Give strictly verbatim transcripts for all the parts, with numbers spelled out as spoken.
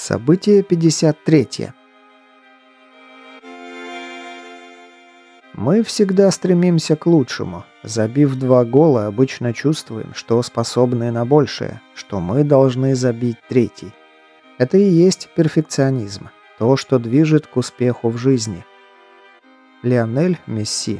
Событие пятьдесят третье. Мы всегда стремимся к лучшему. Забив два гола, обычно чувствуем, что способны на большее, что мы должны забить третий. Это и есть перфекционизм, то, что движет к успеху в жизни. Лионель Месси.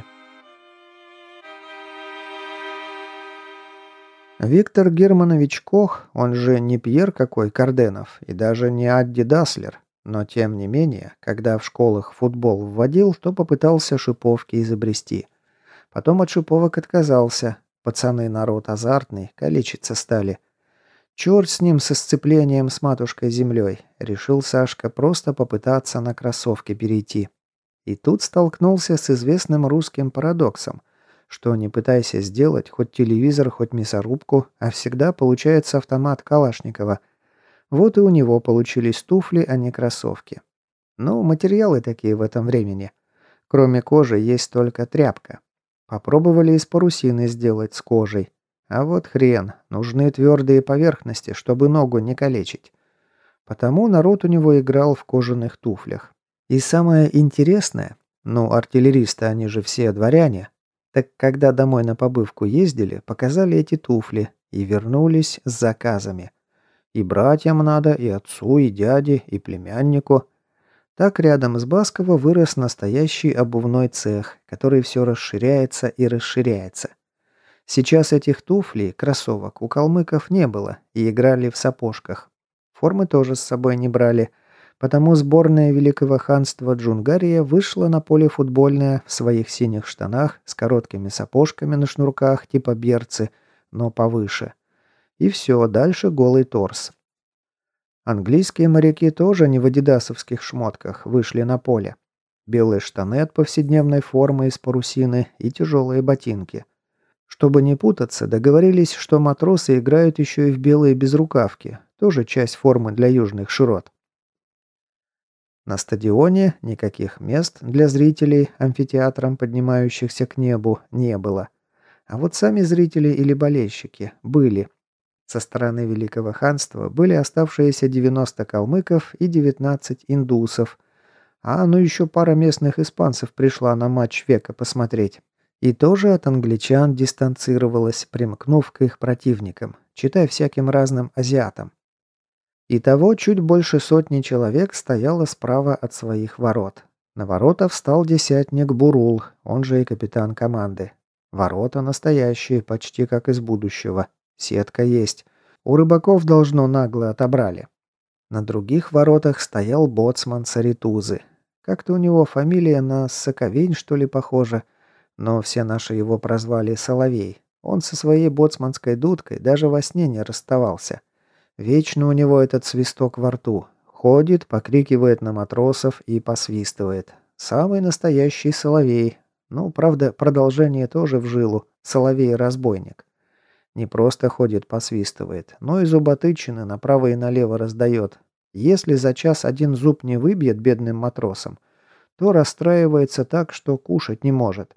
Виктор Германович Кох, он же не Пьер какой Карденов и даже не Адди Даслер, но тем не менее, когда в школах футбол вводил, то попытался шиповки изобрести. Потом от шиповок отказался. Пацаны народ азартный, калечиться стали. Черт с ним со сцеплением с матушкой-землей. Решил Сашка просто попытаться на кроссовки перейти. И тут столкнулся с известным русским парадоксом, что не пытайся сделать хоть телевизор, хоть мясорубку, а всегда получается автомат Калашникова. Вот и у него получились туфли, а не кроссовки. Ну, материалы такие в этом времени. Кроме кожи есть только тряпка. Попробовали из парусины сделать с кожей. А вот хрен, нужны твердые поверхности, чтобы ногу не калечить. Потому народ у него играл в кожаных туфлях. И самое интересное, ну, артиллеристы, они же все дворяне, так когда домой на побывку ездили, показали эти туфли и вернулись с заказами. И братьям надо, и отцу, и дяде, и племяннику. Так рядом с Басково вырос настоящий обувной цех, который все расширяется и расширяется. Сейчас этих туфлей, кроссовок, у калмыков не было и играли в сапожках. Формы тоже с собой не брали. Потому сборная Великого ханства Джунгария вышла на поле футбольное в своих синих штанах с короткими сапожками на шнурках типа берцы, но повыше. И все, дальше голый торс. Английские моряки тоже не в адидасовских шмотках вышли на поле. Белые штаны от повседневной формы из парусины и тяжелые ботинки. Чтобы не путаться, договорились, что матросы играют еще и в белые безрукавки, тоже часть формы для южных широт. На стадионе никаких мест для зрителей амфитеатром, поднимающихся к небу, не было. А вот сами зрители или болельщики были. Со стороны Великого ханства были оставшиеся девяносто калмыков и девятнадцать индусов. А ну еще пара местных испанцев пришла на матч века посмотреть. И тоже от англичан дистанцировалась, примкнув к их противникам, читай всяким разным азиатам. Итого чуть больше сотни человек стояло справа от своих ворот. На ворота встал десятник Бурул, он же и капитан команды. Ворота настоящие, почти как из будущего. Сетка есть. У рыбаков должно нагло отобрали. На других воротах стоял боцман Саритузы. Как-то у него фамилия на Соковень, что ли, похожа. Но все наши его прозвали Соловей. Он со своей боцманской дудкой даже во сне не расставался. Вечно у него этот свисток во рту. Ходит, покрикивает на матросов и посвистывает. Самый настоящий соловей. Ну, правда, продолжение тоже в жилу. Соловей-разбойник. Не просто ходит, посвистывает, но и зуботычины направо и налево раздает. Если за час один зуб не выбьет бедным матросам, то расстраивается так, что кушать не может.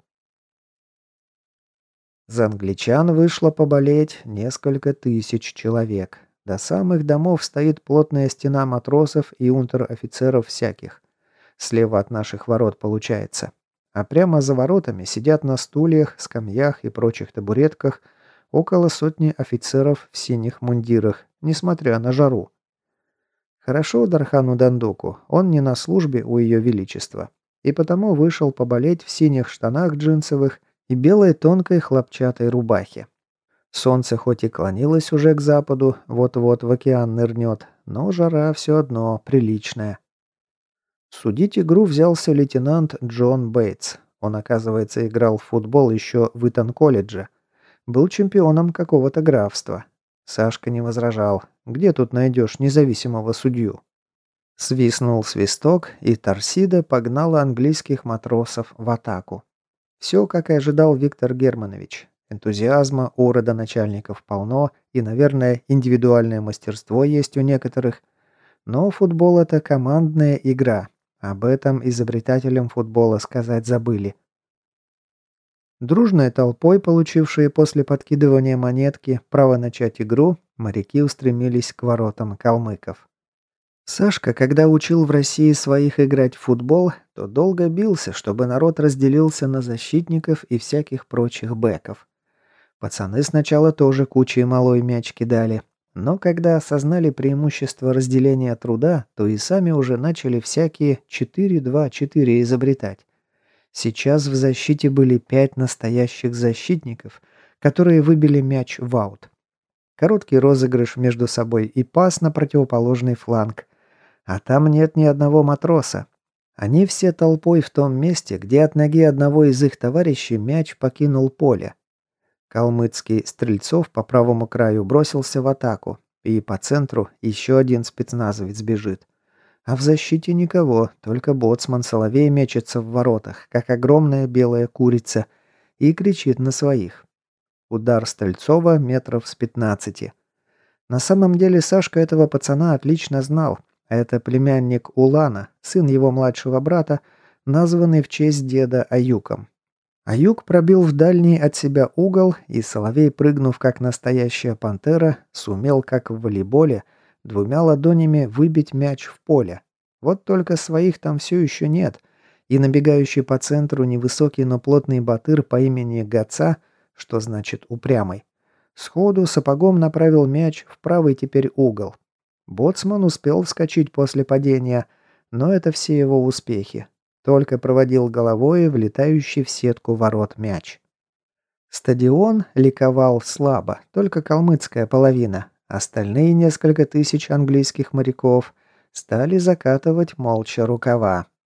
За англичан вышло поболеть несколько тысяч человек. До самых домов стоит плотная стена матросов и унтер-офицеров всяких. Слева от наших ворот получается. А прямо за воротами сидят на стульях, скамьях и прочих табуретках около сотни офицеров в синих мундирах, несмотря на жару. Хорошо Дархану Дандуку, он не на службе у Ее Величества, и потому вышел поболеть в синих штанах джинсовых и белой тонкой хлопчатой рубахе. Солнце хоть и клонилось уже к западу, вот-вот в океан нырнет, но жара все одно приличная. Судить игру взялся лейтенант Джон Бейтс. Он, оказывается, играл в футбол еще в Итон-колледже. Был чемпионом какого-то графства. Сашка не возражал. Где тут найдешь независимого судью? Свистнул свисток, и торсида погнала английских матросов в атаку. Все, как и ожидал Виктор Германович. Энтузиазма у родоначальников полно, и, наверное, индивидуальное мастерство есть у некоторых. Но футбол – это командная игра. Об этом изобретателям футбола сказать забыли. Дружной толпой, получившие после подкидывания монетки право начать игру, моряки устремились к воротам калмыков. Сашка, когда учил в России своих играть в футбол, то долго бился, чтобы народ разделился на защитников и всяких прочих бэков. Пацаны сначала тоже кучей малой мяч кидали, но когда осознали преимущество разделения труда, то и сами уже начали всякие четыре два-четыре изобретать. Сейчас в защите были пять настоящих защитников, которые выбили мяч в аут. Короткий розыгрыш между собой и пас на противоположный фланг. А там нет ни одного матроса. Они все толпой в том месте, где от ноги одного из их товарищей мяч покинул поле. Калмыцкий Стрельцов по правому краю бросился в атаку, и по центру еще один спецназовец бежит. А в защите никого, только боцман Соловей мечется в воротах, как огромная белая курица, и кричит на своих. Удар Стрельцова метров с пятнадцати. На самом деле Сашка этого пацана отлично знал. Это племянник Улана, сын его младшего брата, названный в честь деда Аюком. Аюк пробил в дальний от себя угол, и Соловей, прыгнув как настоящая пантера, сумел, как в волейболе, двумя ладонями выбить мяч в поле. Вот только своих там все еще нет, и набегающий по центру невысокий, но плотный батыр по имени Гаца, что значит упрямый, сходу сапогом направил мяч в правый теперь угол. Боцман успел вскочить после падения, но это все его успехи. Только проводил головой влетающий в сетку ворот мяч. Стадион ликовал слабо, только калмыцкая половина. Остальные несколько тысяч английских моряков стали закатывать молча рукава.